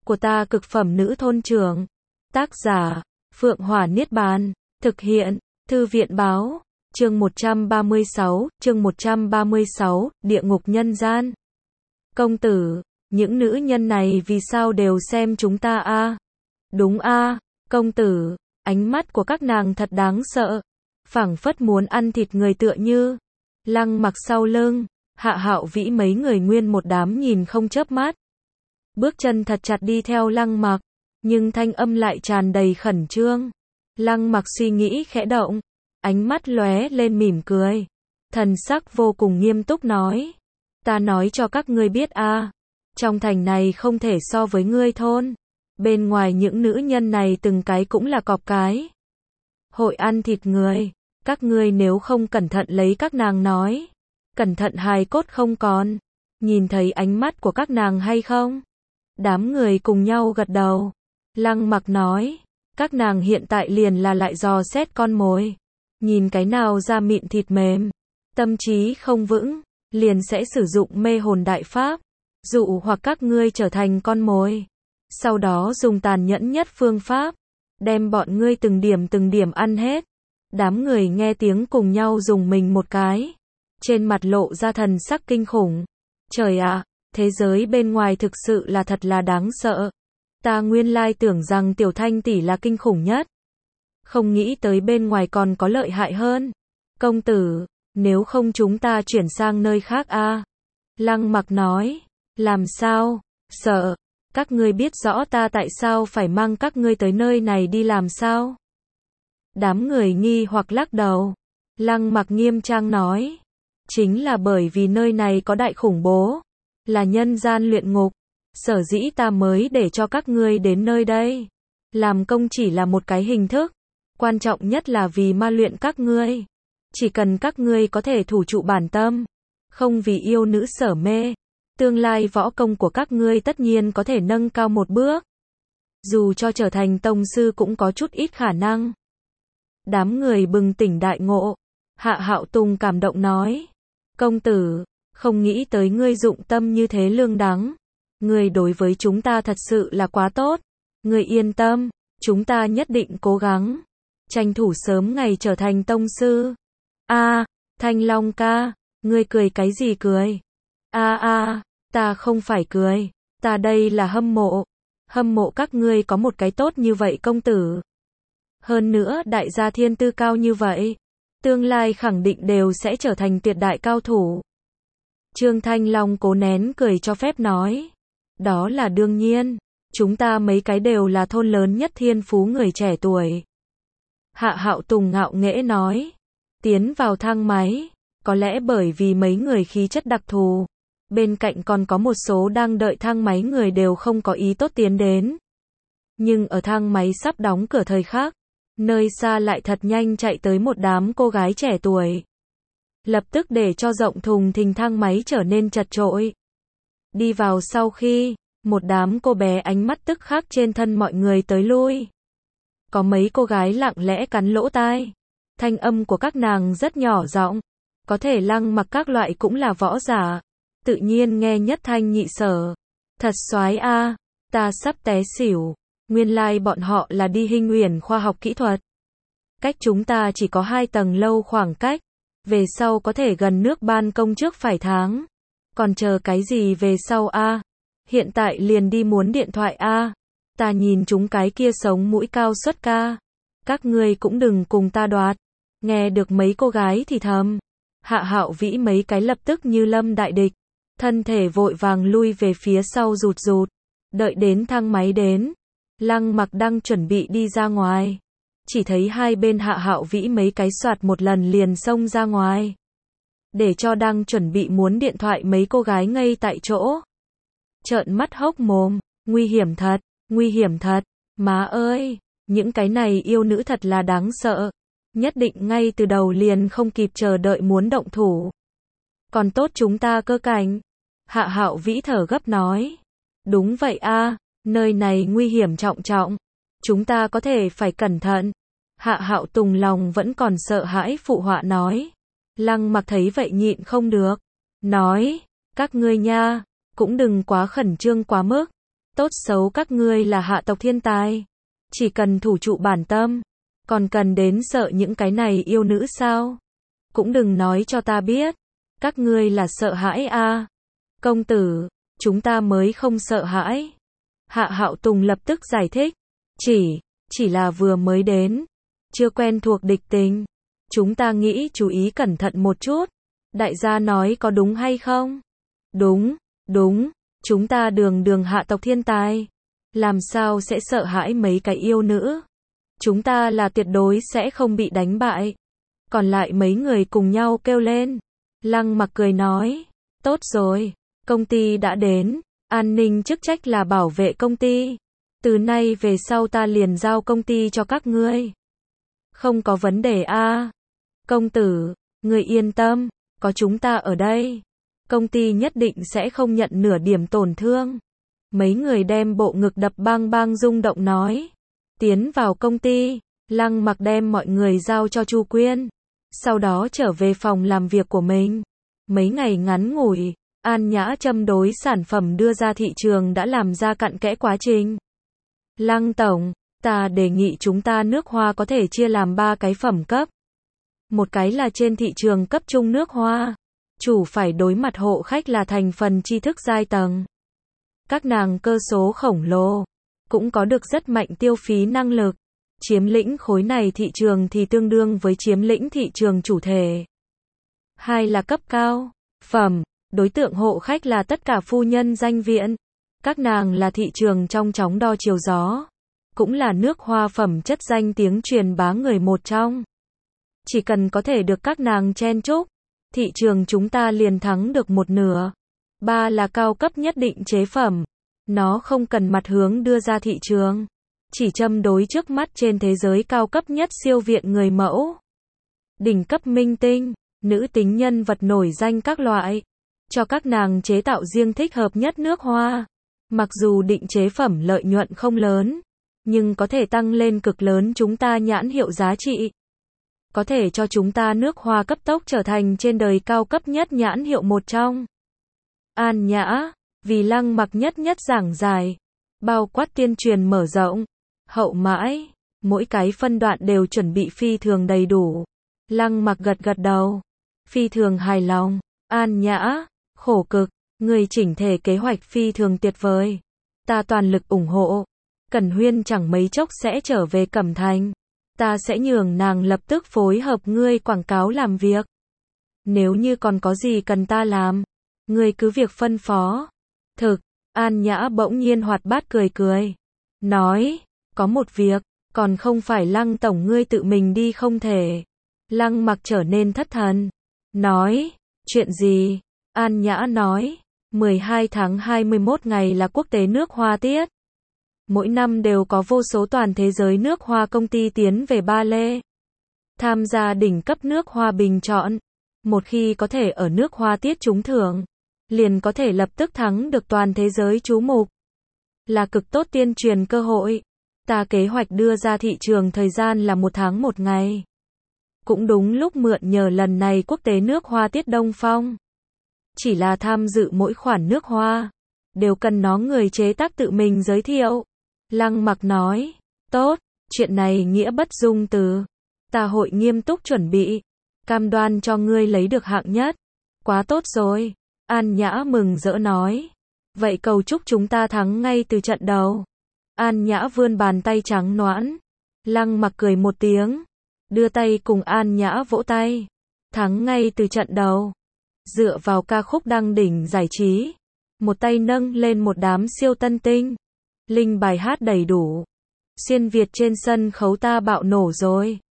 của ta cực phẩm nữ thôn trưởng. Tác giả, Phượng Hỏa Niết Bàn. Thực hiện, Thư viện báo. Chương 136, Địa ngục nhân gian. Công tử, những nữ nhân này vì sao đều xem chúng ta a? Đúng a, công tử, ánh mắt của các nàng thật đáng sợ, phảng phất muốn ăn thịt người tựa như. Lăng Mặc sau lưng, Hạ Hạo Vĩ mấy người nguyên một đám nhìn không chớp mắt. Bước chân thật chặt đi theo Lăng Mặc, nhưng thanh âm lại tràn đầy khẩn trương. Lăng Mặc suy nghĩ khẽ động, ánh mắt lóe lên mỉm cười, thần sắc vô cùng nghiêm túc nói: ta nói cho các ngươi biết a, trong thành này không thể so với ngươi thôn. Bên ngoài những nữ nhân này từng cái cũng là cọp cái, hội ăn thịt người, các ngươi nếu không cẩn thận lấy các nàng nói, cẩn thận hài cốt không còn. Nhìn thấy ánh mắt của các nàng hay không? Đám người cùng nhau gật đầu. Lăng Mặc nói, các nàng hiện tại liền là lại dò xét con mồi, nhìn cái nào da mịn thịt mềm, tâm trí không vững, liền sẽ sử dụng mê hồn đại pháp, dụ hoặc các ngươi trở thành con mồi. Sau đó dùng tàn nhẫn nhất phương pháp, đem bọn ngươi từng điểm ăn hết. Đám người nghe tiếng cùng nhau dùng mình một cái, trên mặt lộ ra thần sắc kinh khủng. Trời ạ, thế giới bên ngoài thực sự là thật là đáng sợ. Ta nguyên lai tưởng rằng Tiểu Thanh tỷ là kinh khủng nhất, không nghĩ tới bên ngoài còn có lợi hại hơn. Công tử, nếu không chúng ta chuyển sang nơi khác a? Lăng Mặc nói, làm sao? Sợ. Các ngươi biết rõ ta tại sao phải mang các ngươi tới nơi này đi làm sao? Đám người nghi hoặc lắc đầu. Lăng Mặc nghiêm trang nói, chính là bởi vì nơi này có đại khủng bố, là nhân gian luyện ngục, sở dĩ ta mới để cho các ngươi đến nơi đây. Làm công chỉ là một cái hình thức, quan trọng nhất là vì ma luyện các ngươi. Chỉ cần các ngươi có thể thủ trụ bản tâm, không vì yêu nữ sở mê, tương lai võ công của các ngươi tất nhiên có thể nâng cao một bước. Dù cho trở thành tông sư cũng có chút ít khả năng. Đám người bừng tỉnh đại ngộ. Hạ Hạo Tùng cảm động nói, công tử, không nghĩ tới ngươi dụng tâm như thế lương đắng. Ngươi đối với chúng ta thật sự là quá tốt. Ngươi yên tâm, chúng ta nhất định cố gắng, tranh thủ sớm ngày trở thành tông sư. A, Thanh Long ca, ngươi cười cái gì cười? Ta không phải cười, ta đây là hâm mộ các ngươi có một cái tốt như vậy công tử. Hơn nữa đại gia thiên tư cao như vậy, tương lai khẳng định đều sẽ trở thành tuyệt đại cao thủ. Trương Thanh Long cố nén cười cho phép nói, đó là đương nhiên, chúng ta mấy cái đều là thôn lớn nhất thiên phú người trẻ tuổi. Hạ Hạo Tùng ngạo nghễ nói, tiến vào thang máy, có lẽ bởi vì mấy người khí chất đặc thù, bên cạnh còn có một số đang đợi thang máy người đều không có ý tốt tiến đến. Nhưng ở thang máy sắp đóng cửa thời khắc, nơi xa lại thật nhanh chạy tới một đám cô gái trẻ tuổi, lập tức để cho rộng thùng thình thang máy trở nên chật chội. Đi vào sau khi, một đám cô bé ánh mắt tức khắc trên thân mọi người tới lui. Có mấy cô gái lặng lẽ cắn lỗ tai, thanh âm của các nàng rất nhỏ giọng, có thể Lăng Mặc các loại cũng là võ giả, tự nhiên nghe nhất thanh nhị sở. Thật soái a, ta sắp té xỉu. Nguyên lai bọn họ là đi Hinh Uyển khoa học kỹ thuật. Cách chúng ta chỉ có 2 tầng lâu khoảng cách, về sau có thể gần nước ban công trước phải tháng. Còn chờ cái gì về sau a? Hiện tại liền đi muốn điện thoại a. Ta nhìn chúng cái kia sống mũi cao xuất ca. Các ngươi cũng đừng cùng ta đoạt. Nghe được mấy cô gái thì thầm, Hạ Hạo Vĩ mấy cái lập tức như lâm đại địch, thân thể vội vàng lui về phía sau rụt rụt. Đợi đến thang máy đến, Lăng Mặc đang chuẩn bị đi ra ngoài, chỉ thấy hai bên Hạ Hạo Vĩ mấy cái soạt một lần liền xông ra ngoài, để cho đang chuẩn bị muốn điện thoại mấy cô gái ngây tại chỗ, trợn mắt hốc mồm. Nguy hiểm thật, má ơi, những cái này yêu nữ thật là đáng sợ, nhất định ngay từ đầu liền không kịp chờ đợi muốn động thủ. Còn tốt chúng ta cơ cảnh. Hạ Hạo Vĩ thở gấp nói, đúng vậy a, nơi này nguy hiểm trọng trọng, chúng ta có thể phải cẩn thận. Hạ Hạo Tùng lòng vẫn còn sợ hãi phụ họa nói. Lăng Mặc thấy vậy nhịn không được, nói, các ngươi nha, cũng đừng quá khẩn trương quá mức, Tốt xấu các ngươi là hạ tộc thiên tài. Chỉ cần thủ trụ bản tâm. Còn cần đến sợ những cái này yêu nữ sao? Cũng đừng nói cho ta biết. Các ngươi là sợ hãi a. Công tử, chúng ta mới không sợ hãi. Hạ Hạo Tùng lập tức giải thích. Chỉ là vừa mới đến. Chưa quen thuộc địch tình. Chúng ta nghĩ chú ý cẩn thận một chút. Đại gia nói có đúng hay không? Đúng. Chúng ta đường hạ tộc thiên tài. Làm sao sẽ sợ hãi mấy cái yêu nữ? Chúng ta là tuyệt đối sẽ không bị đánh bại. Còn lại mấy người cùng nhau kêu lên. Lăng Mặc cười nói. Tốt rồi. Công ty đã đến. An ninh chức trách là bảo vệ công ty. Từ nay về sau ta liền giao công ty cho các ngươi. Không có vấn đề a. Công tử, ngươi yên tâm. Có chúng ta ở đây. Công ty nhất định sẽ không nhận nửa điểm tổn thương. Mấy người đem bộ ngực đập bang bang rung động nói. Tiến vào công ty, Lăng Mặc đem mọi người giao cho Chu Quyên. Sau đó trở về phòng làm việc của mình. Mấy ngày ngắn ngủi, An Nhã châm đối sản phẩm đưa ra thị trường đã làm ra cặn kẽ quá trình. Lăng tổng, ta đề nghị chúng ta nước hoa có thể chia làm 3 cái phẩm cấp. Một cái là trên thị trường cấp trung nước hoa. Chủ phải đối mặt hộ khách là thành phần tri thức giai tầng. Các nàng cơ số khổng lồ, cũng có được rất mạnh tiêu phí năng lực. Chiếm lĩnh khối này thị trường thì tương đương với chiếm lĩnh thị trường chủ thể. Hai là cấp cao phẩm, đối tượng hộ khách là tất cả phu nhân danh viện. Các nàng là thị trường trong chóng đo chiều gió, cũng là nước hoa phẩm chất danh tiếng truyền bá người một trong. Chỉ cần có thể được các nàng chen chúc, thị trường chúng ta liền thắng được một nửa. 3 là cao cấp nhất định chế phẩm. Nó không cần mặt hướng đưa ra thị trường. Chỉ châm đối trước mắt trên thế giới cao cấp nhất siêu viện người mẫu. Đỉnh cấp minh tinh, nữ tính nhân vật nổi danh các loại. Cho các nàng chế tạo riêng thích hợp nhất nước hoa. Mặc dù định chế phẩm lợi nhuận không lớn, nhưng có thể tăng lên cực lớn chúng ta nhãn hiệu giá trị. Có thể cho chúng ta nước hoa cấp tốc trở thành trên đời cao cấp nhất nhãn hiệu một trong. An Nhã, vì Lăng Mặc nhất giảng giải, bao quát tuyên truyền mở rộng, hậu mãi, mỗi cái phân đoạn đều chuẩn bị phi thường đầy đủ. Lăng Mặc gật đầu, phi thường hài lòng. An Nhã, khổ cực, người chỉnh thể kế hoạch phi thường tuyệt vời. Ta toàn lực ủng hộ. Cẩn Huyên chẳng mấy chốc sẽ trở về Cẩm Thành. Ta sẽ nhường nàng lập tức phối hợp ngươi quảng cáo làm việc. Nếu như còn có gì cần ta làm, ngươi cứ việc phân phó. Thực, An Nhã bỗng nhiên hoạt bát cười. Nói, có một việc, còn không phải Lăng tổng ngươi tự mình đi không thể. Lăng Mặc trở nên thất thần. Nói, chuyện gì? An Nhã nói, 12 tháng 21 ngày là quốc tế nước hoa tiết. Mỗi năm đều có vô số toàn thế giới nước hoa công ty tiến về Ba Lê. Tham gia đỉnh cấp nước hoa bình chọn. Một khi có thể ở nước hoa tiết trúng thưởng, liền có thể lập tức thắng được toàn thế giới chú mục. Là cực tốt tuyên truyền cơ hội. Ta kế hoạch đưa ra thị trường thời gian là 1 tháng 1 ngày. Cũng đúng lúc mượn nhờ lần này quốc tế nước hoa tiết Đông Phong. Chỉ là tham dự mỗi khoản nước hoa, đều cần nó người chế tác tự mình giới thiệu. Lăng Mặc nói, tốt, chuyện này nghĩa bất dung từ. Ta hội nghiêm túc chuẩn bị, cam đoan cho ngươi lấy được hạng nhất. Quá tốt rồi. An Nhã mừng rỡ nói. Vậy cầu chúc chúng ta thắng ngay từ trận đầu. An Nhã vươn bàn tay trắng nõn. Lăng Mặc cười một tiếng, đưa tay cùng An Nhã vỗ tay. Thắng ngay từ trận đầu. Dựa vào ca khúc đăng đỉnh giải trí, một tay nâng lên một đám siêu tân tinh. Linh bài hát đầy đủ. Xuyên Việt trên sân khấu ta bạo nổ rồi.